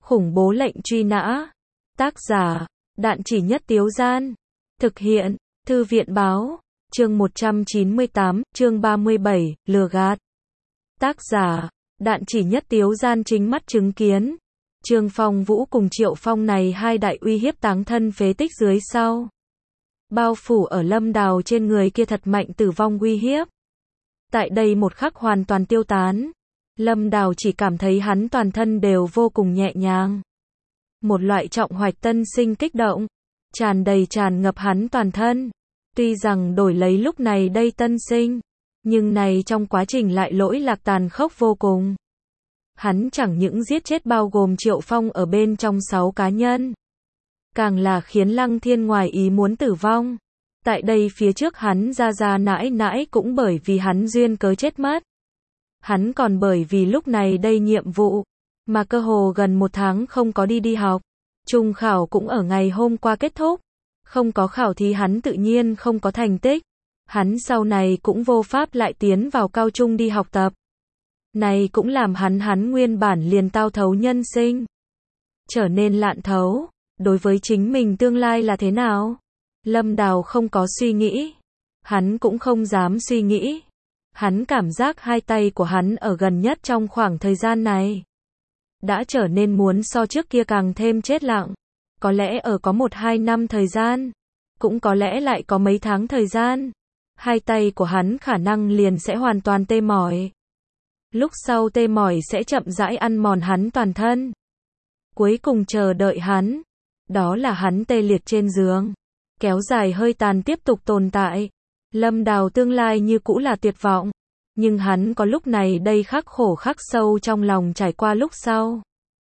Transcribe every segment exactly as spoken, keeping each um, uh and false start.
Khủng bố lệnh truy nã. Tác giả, Đạn Chỉ Nhất Tiếu Gian. Thực hiện, Thư viện Báo. Chương một trăm chín mươi tám, chương ba mươi bảy, lừa gạt. Tác giả, Đạn Chỉ Nhất Tiếu Gian chính mắt chứng kiến. Trương Phong Vũ cùng Triệu Phong này hai đại uy hiếp táng thân phế tích dưới sau. Bao phủ ở Lâm Đào trên người kia thật mạnh tử vong uy hiếp. Tại đây một khắc hoàn toàn tiêu tán. Lâm Đào chỉ cảm thấy hắn toàn thân đều vô cùng nhẹ nhàng. Một loại trọng hoạch tân sinh kích động, tràn đầy tràn ngập hắn toàn thân. Tuy rằng đổi lấy lúc này đây tân sinh, nhưng này trong quá trình lại lỗi lạc tàn khốc vô cùng. Hắn chẳng những giết chết bao gồm Triệu Phong ở bên trong sáu cá nhân, càng là khiến Lăng Thiên ngoài ý muốn tử vong. Tại đây phía trước hắn ra ra nãi nãi cũng bởi vì hắn duyên cớ chết mất. Hắn còn bởi vì lúc này đây nhiệm vụ, mà cơ hồ gần một tháng không có đi đi học. Trung khảo cũng ở ngày hôm qua kết thúc. Không có khảo thì hắn tự nhiên không có thành tích. Hắn sau này cũng vô pháp lại tiến vào cao trung đi học tập. Này cũng làm hắn hắn nguyên bản liền tao thấu nhân sinh. Trở nên lạn thấu. Đối với chính mình tương lai là thế nào? Lâm Đào không có suy nghĩ. Hắn cũng không dám suy nghĩ. Hắn cảm giác hai tay của hắn ở gần nhất trong khoảng thời gian này đã trở nên muốn so trước kia càng thêm chết lặng. Có lẽ ở có một hai năm thời gian, cũng có lẽ lại có mấy tháng thời gian, hai tay của hắn khả năng liền sẽ hoàn toàn tê mỏi. Lúc sau tê mỏi sẽ chậm rãi ăn mòn hắn toàn thân. Cuối cùng chờ đợi hắn, đó là hắn tê liệt trên giường, kéo dài hơi tàn tiếp tục tồn tại. Lâm Đào tương lai như cũ là tuyệt vọng, nhưng hắn có lúc này đây khắc khổ khắc sâu trong lòng trải qua lúc sau.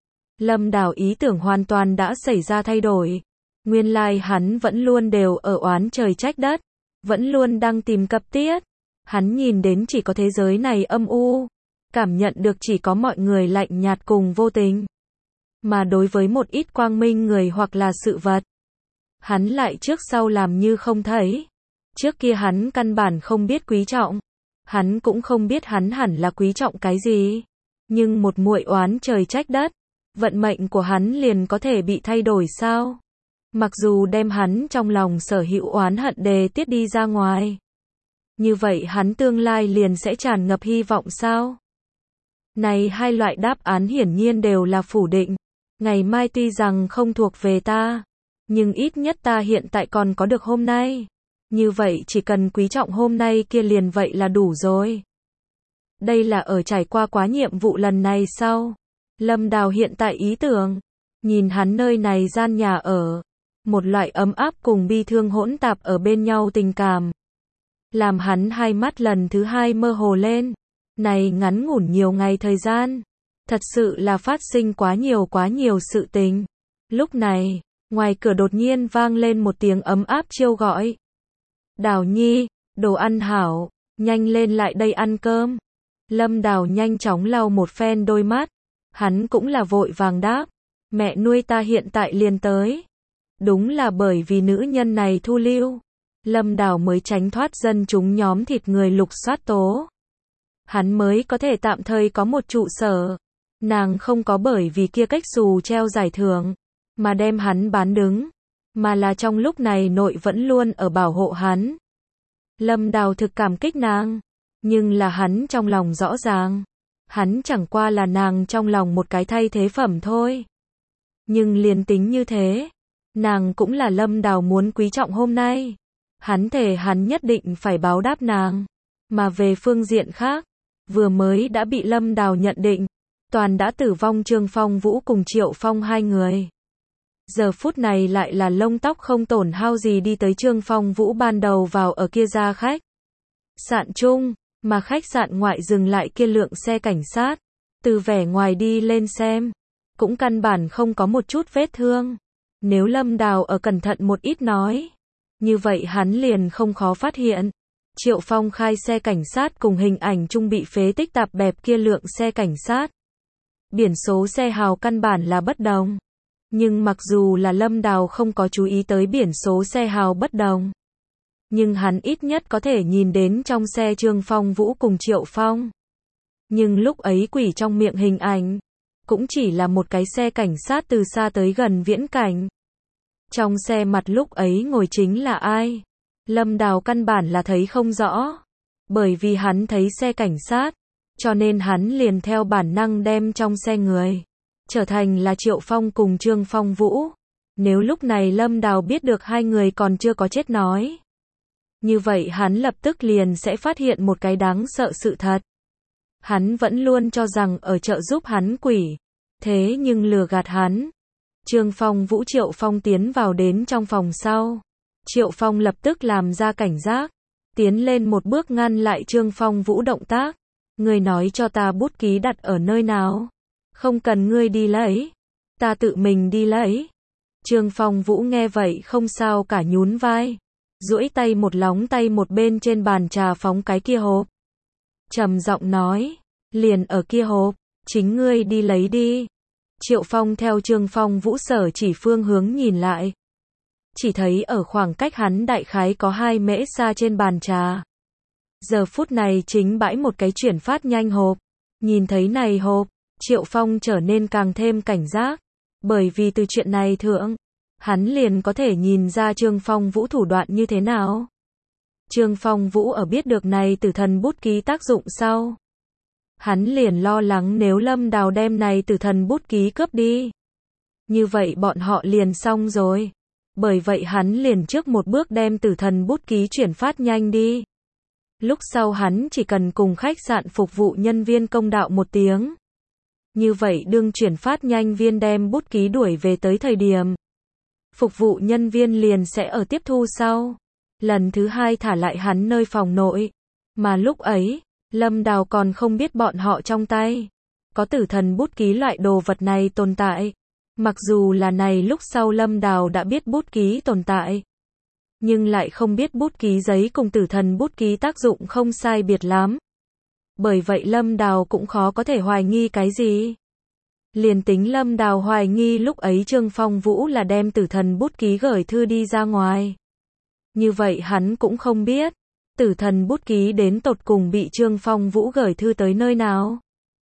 Lâm Đào ý tưởng hoàn toàn đã xảy ra thay đổi. Nguyên lai hắn vẫn luôn đều ở oán trời trách đất, vẫn luôn đang tìm cập tiết. Hắn nhìn đến chỉ có thế giới này âm u, cảm nhận được chỉ có mọi người lạnh nhạt cùng vô tình. Mà đối với một ít quang minh người hoặc là sự vật, hắn lại trước sau làm như không thấy. Trước kia hắn căn bản không biết quý trọng, hắn cũng không biết hắn hẳn là quý trọng cái gì. Nhưng một muội oán trời trách đất, vận mệnh của hắn liền có thể bị thay đổi sao? Mặc dù đem hắn trong lòng sở hữu oán hận đề tiết đi ra ngoài, như vậy hắn tương lai liền sẽ tràn ngập hy vọng sao? Này hai loại đáp án hiển nhiên đều là phủ định. Ngày mai tuy rằng không thuộc về ta, nhưng ít nhất ta hiện tại còn có được hôm nay. Như vậy chỉ cần quý trọng hôm nay kia liền vậy là đủ rồi. Đây là ở trải qua quá nhiệm vụ lần này sau. Lâm Đào hiện tại ý tưởng, nhìn hắn nơi này gian nhà ở, một loại ấm áp cùng bi thương hỗn tạp ở bên nhau tình cảm, làm hắn hai mắt lần thứ hai mơ hồ lên. Này ngắn ngủn nhiều ngày thời gian, thật sự là phát sinh quá nhiều quá nhiều sự tình. Lúc này, ngoài cửa đột nhiên vang lên một tiếng ấm áp chiêu gọi. Đào Nhi, đồ ăn hảo, nhanh lên lại đây ăn cơm. Lâm Đào nhanh chóng lau một phen đôi mắt. Hắn cũng là vội vàng đáp. Mẹ nuôi ta hiện tại liền tới. Đúng là bởi vì nữ nhân này thu lưu, Lâm Đào mới tránh thoát dân chúng nhóm thịt người lục soát tố. Hắn mới có thể tạm thời có một trụ sở. Nàng không có bởi vì kia cách xù treo giải thưởng mà đem hắn bán đứng, mà là trong lúc này nội vẫn luôn ở bảo hộ hắn. Lâm Đào thực cảm kích nàng, nhưng là hắn trong lòng rõ ràng, hắn chẳng qua là nàng trong lòng một cái thay thế phẩm thôi. Nhưng liền tính như thế, nàng cũng là Lâm Đào muốn quý trọng hôm nay. Hắn thề hắn nhất định phải báo đáp nàng. Mà về phương diện khác, vừa mới đã bị Lâm Đào nhận định, toàn đã tử vong Trương Phong Vũ cùng Triệu Phong hai người. Giờ phút này lại là lông tóc không tổn hao gì đi tới Trương Phong Vũ ban đầu vào ở kia ra khách sạn chung, mà khách sạn ngoại dừng lại kia lượng xe cảnh sát. Từ vẻ ngoài đi lên xem, cũng căn bản không có một chút vết thương. Nếu Lâm Đào ở cẩn thận một ít nói, như vậy hắn liền không khó phát hiện. Triệu Phong khai xe cảnh sát cùng hình ảnh chung bị phế tích tạp bẹp kia lượng xe cảnh sát. Biển số xe hào căn bản là bất đồng. Nhưng mặc dù là Lâm Đào không có chú ý tới biển số xe hào bất đồng, nhưng hắn ít nhất có thể nhìn đến trong xe Trương Phong Vũ cùng Triệu Phong. Nhưng lúc ấy quỷ trong miệng hình ảnh, cũng chỉ là một cái xe cảnh sát từ xa tới gần viễn cảnh. Trong xe mặt lúc ấy ngồi chính là ai? Lâm Đào căn bản là thấy không rõ. Bởi vì hắn thấy xe cảnh sát, cho nên hắn liền theo bản năng đem trong xe người trở thành là Triệu Phong cùng Trương Phong Vũ. Nếu lúc này Lâm Đào biết được hai người còn chưa có chết nói, như vậy hắn lập tức liền sẽ phát hiện một cái đáng sợ sự thật. Hắn vẫn luôn cho rằng ở trợ giúp hắn quỷ, thế nhưng lừa gạt hắn. Trương Phong Vũ Triệu Phong tiến vào đến trong phòng sau. Triệu Phong lập tức làm ra cảnh giác, tiến lên một bước ngăn lại Trương Phong Vũ động tác. Ngươi nói cho ta bút ký đặt ở nơi nào? Không cần ngươi đi lấy, ta tự mình đi lấy. Trương Phong Vũ nghe vậy không sao cả nhún vai, duỗi tay một lóng tay một bên trên bàn trà phóng cái kia hộp. Trầm giọng nói, liền ở kia hộp, chính ngươi đi lấy đi. Triệu Phong theo Trương Phong Vũ sở chỉ phương hướng nhìn lại. Chỉ thấy ở khoảng cách hắn đại khái có hai mễ xa trên bàn trà. Giờ phút này chính bãi một cái chuyển phát nhanh hộp. Nhìn thấy này hộp, Triệu Phong trở nên càng thêm cảnh giác. Bởi vì từ chuyện này thượng, hắn liền có thể nhìn ra Trương Phong Vũ thủ đoạn như thế nào. Trương Phong Vũ ở biết được này tử thần bút ký tác dụng sau, hắn liền lo lắng nếu Lâm Đào đem này tử thần bút ký cướp đi, như vậy bọn họ liền xong rồi. Bởi vậy hắn liền trước một bước đem tử thần bút ký chuyển phát nhanh đi. Lúc sau hắn chỉ cần cùng khách sạn phục vụ nhân viên công đạo một tiếng. Như vậy đương chuyển phát nhanh viên đem bút ký đuổi về tới thời điểm, phục vụ nhân viên liền sẽ ở tiếp thu sau. Lần thứ hai thả lại hắn nơi phòng nội. Mà lúc ấy, Lâm Đào còn không biết bọn họ trong tay có tử thần bút ký loại đồ vật này tồn tại. Mặc dù là này lúc sau Lâm Đào đã biết bút ký tồn tại, nhưng lại không biết bút ký giấy cùng tử thần bút ký tác dụng không sai biệt lắm. Bởi vậy Lâm Đào cũng khó có thể hoài nghi cái gì. Liền tính Lâm Đào hoài nghi lúc ấy Trương Phong Vũ là đem tử thần bút ký gửi thư đi ra ngoài, như vậy hắn cũng không biết tử thần bút ký đến tột cùng bị Trương Phong Vũ gửi thư tới nơi nào.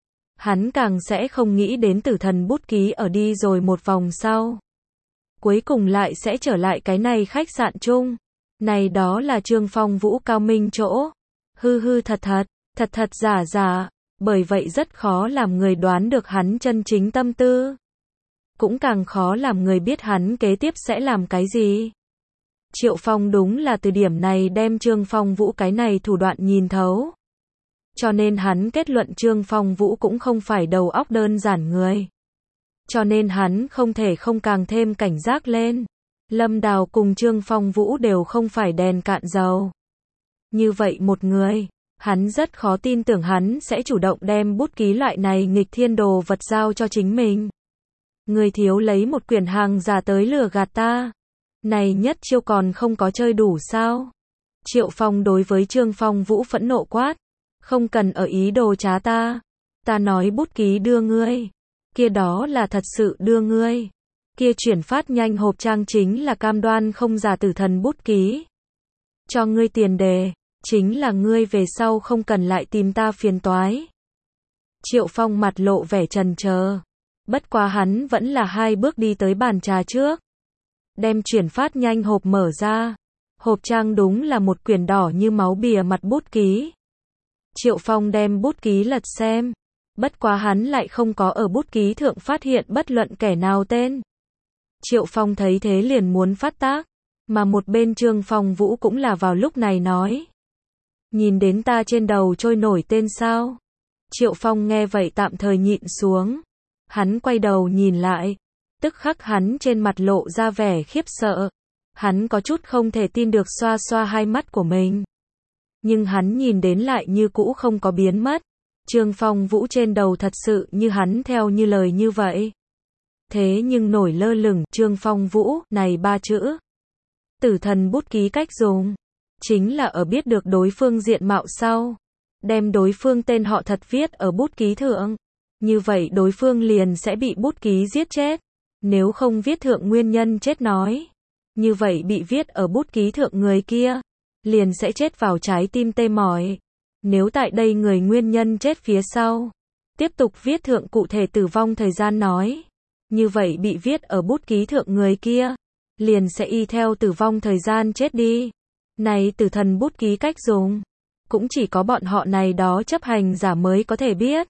Hắn càng sẽ không nghĩ đến tử thần bút ký ở đi rồi một vòng sau, cuối cùng lại sẽ trở lại cái này khách sạn chung. Này đó là Trương Phong Vũ cao minh chỗ. Hư hư thật thật, thật thật giả giả, bởi vậy rất khó làm người đoán được hắn chân chính tâm tư. Cũng càng khó làm người biết hắn kế tiếp sẽ làm cái gì. Triệu Phong đúng là từ điểm này đem Trương Phong Vũ cái này thủ đoạn nhìn thấu. Cho nên hắn kết luận Trương Phong Vũ cũng không phải đầu óc đơn giản người. Cho nên hắn không thể không càng thêm cảnh giác lên. Lâm Đào cùng Trương Phong Vũ đều không phải đèn cạn dầu. Như vậy một người, hắn rất khó tin tưởng hắn sẽ chủ động đem bút ký loại này nghịch thiên đồ vật giao cho chính mình. Người thiếu lấy một quyển hàng giả tới lừa gạt ta. Này nhất chiêu còn không có chơi đủ sao? Triệu Phong đối với Trương Phong Vũ phẫn nộ quát. Không cần ở ý đồ trá ta. Ta nói bút ký đưa ngươi. Kia đó là thật sự đưa ngươi. Kia chuyển phát nhanh hộp trang chính là cam đoan không giả tử thần bút ký. Cho ngươi tiền đề, chính là ngươi về sau không cần lại tìm ta phiền toái. Triệu Phong mặt lộ vẻ trần chờ. Bất quá hắn vẫn là hai bước đi tới bàn trà trước. Đem chuyển phát nhanh hộp mở ra. Hộp trang đúng là một quyển đỏ như máu bìa mặt bút ký. Triệu Phong đem bút ký lật xem. Bất quá hắn lại không có ở bút ký thượng phát hiện bất luận kẻ nào tên. Triệu Phong thấy thế liền muốn phát tác. Mà một bên Trương Phong Vũ cũng là vào lúc này nói. Nhìn đến ta trên đầu trôi nổi tên sao? Triệu Phong nghe vậy tạm thời nhịn xuống. Hắn quay đầu nhìn lại. Tức khắc hắn trên mặt lộ ra vẻ khiếp sợ. Hắn có chút không thể tin được xoa xoa hai mắt của mình. Nhưng hắn nhìn đến lại như cũ không có biến mất. Trương Phong Vũ trên đầu thật sự như hắn theo như lời như vậy. Thế nhưng nổi lơ lửng Trương Phong Vũ này ba chữ. Tử thần bút ký cách dùng. Chính là ở biết được đối phương diện mạo sau. Đem đối phương tên họ thật viết ở bút ký thượng. Như vậy đối phương liền sẽ bị bút ký giết chết. Nếu không viết thượng nguyên nhân chết nói. Như vậy bị viết ở bút ký thượng người kia. Liền sẽ chết vào trái tim tê mỏi. Nếu tại đây người nguyên nhân chết phía sau. Tiếp tục viết thượng cụ thể tử vong thời gian nói. Như vậy bị viết ở bút ký thượng người kia, liền sẽ y theo tử vong thời gian chết đi. Này tử thần bút ký cách dùng, cũng chỉ có bọn họ này đó chấp hành giả mới có thể biết.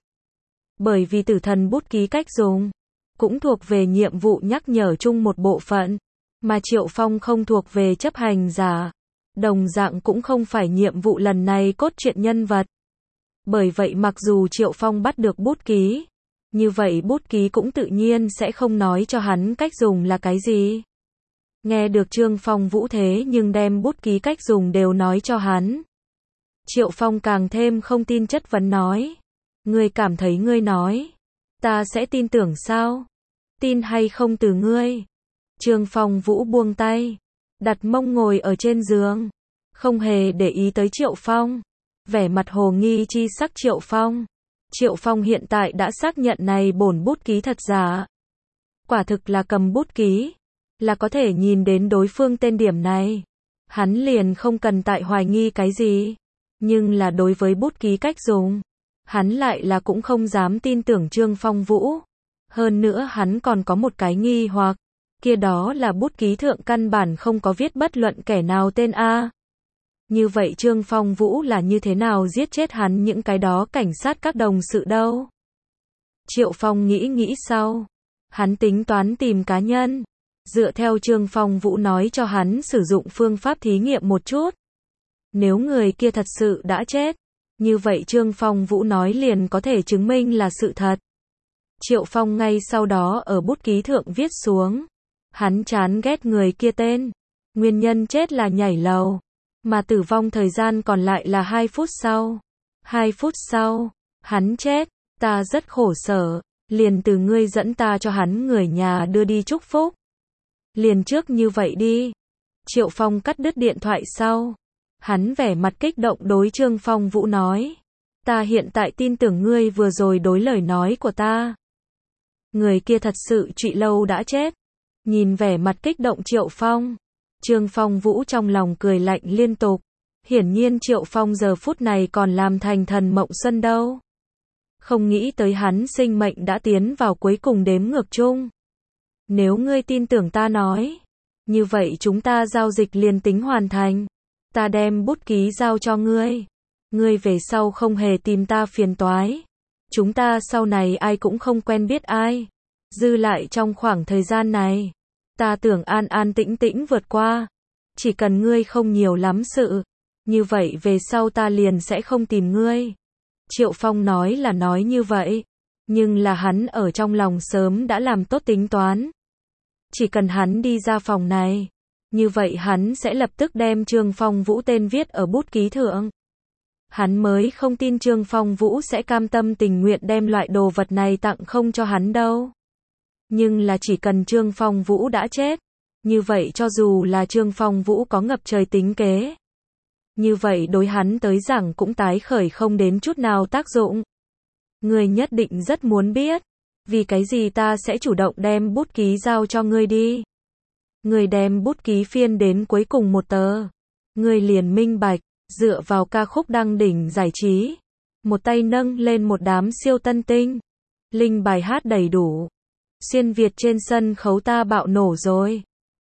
Bởi vì tử thần bút ký cách dùng, cũng thuộc về nhiệm vụ nhắc nhở chung một bộ phận, mà Triệu Phong không thuộc về chấp hành giả. Đồng dạng cũng không phải nhiệm vụ lần này cốt truyện nhân vật. Bởi vậy mặc dù Triệu Phong bắt được bút ký, như vậy bút ký cũng tự nhiên sẽ không nói cho hắn cách dùng là cái gì. Nghe được Trương Phong Vũ thế nhưng đem bút ký cách dùng đều nói cho hắn. Triệu Phong càng thêm không tin, chất vấn nói. Ngươi cảm thấy ngươi nói, ta sẽ tin tưởng sao? Tin hay không từ ngươi? Trương Phong Vũ buông tay, đặt mông ngồi ở trên giường, không hề để ý tới Triệu Phong. Vẻ mặt hồ nghi chi sắc Triệu Phong. Triệu Phong hiện tại đã xác nhận này bổn bút ký thật giả. Quả thực là cầm bút ký, là có thể nhìn đến đối phương tên điểm này. Hắn liền không cần tại hoài nghi cái gì. Nhưng là đối với bút ký cách dùng, hắn lại là cũng không dám tin tưởng Trương Phong Vũ. Hơn nữa hắn còn có một cái nghi hoặc, kia đó là bút ký thượng căn bản không có viết bất luận kẻ nào tên A. Như vậy Trương Phong Vũ là như thế nào giết chết hắn những cái đó cảnh sát các đồng sự đâu? Triệu Phong nghĩ nghĩ sau, hắn tính toán tìm cá nhân, dựa theo Trương Phong Vũ nói cho hắn sử dụng phương pháp thí nghiệm một chút. Nếu người kia thật sự đã chết, như vậy Trương Phong Vũ nói liền có thể chứng minh là sự thật. Triệu Phong ngay sau đó ở bút ký thượng viết xuống, hắn chán ghét người kia tên, nguyên nhân chết là nhảy lầu, mà tử vong thời gian còn lại là hai phút sau. hai phút sau, hắn chết, ta rất khổ sở, liền từ ngươi dẫn ta cho hắn người nhà đưa đi chúc phúc. Liền trước như vậy đi. Triệu Phong cắt đứt điện thoại sau, hắn vẻ mặt kích động đối Trương Phong Vũ nói, ta hiện tại tin tưởng ngươi vừa rồi đối lời nói của ta. Người kia thật sự Trụy Lâu đã chết. Nhìn vẻ mặt kích động Triệu Phong, Trương Phong Vũ trong lòng cười lạnh liên tục. Hiển nhiên Triệu Phong giờ phút này còn làm thành thần mộng xuân đâu. Không nghĩ tới hắn sinh mệnh đã tiến vào cuối cùng đếm ngược chung. Nếu ngươi tin tưởng ta nói, như vậy chúng ta giao dịch liền tính hoàn thành. Ta đem bút ký giao cho ngươi. Ngươi về sau không hề tìm ta phiền toái. Chúng ta sau này ai cũng không quen biết ai. Dư lại trong khoảng thời gian này, ta tưởng an an tĩnh tĩnh vượt qua. Chỉ cần ngươi không nhiều lắm sự, như vậy về sau ta liền sẽ không tìm ngươi. Triệu Phong nói là nói như vậy, nhưng là hắn ở trong lòng sớm đã làm tốt tính toán. Chỉ cần hắn đi ra phòng này, như vậy hắn sẽ lập tức đem Trương Phong Vũ tên viết ở bút ký thượng. Hắn mới không tin Trương Phong Vũ sẽ cam tâm tình nguyện đem loại đồ vật này tặng không cho hắn đâu. Nhưng là chỉ cần Trương Phong Vũ đã chết, như vậy cho dù là Trương Phong Vũ có ngập trời tính kế, như vậy đối hắn tới rằng cũng tái khởi không đến chút nào tác dụng. Ngươi nhất định rất muốn biết, vì cái gì ta sẽ chủ động đem bút ký giao cho ngươi đi. Ngươi đem bút ký phiên đến cuối cùng một tờ, ngươi liền minh bạch, dựa vào ca khúc đăng đỉnh giải trí, một tay nâng lên một đám siêu tân tinh, linh bài hát đầy đủ, xuyên Việt trên sân khấu ta bạo nổ rồi.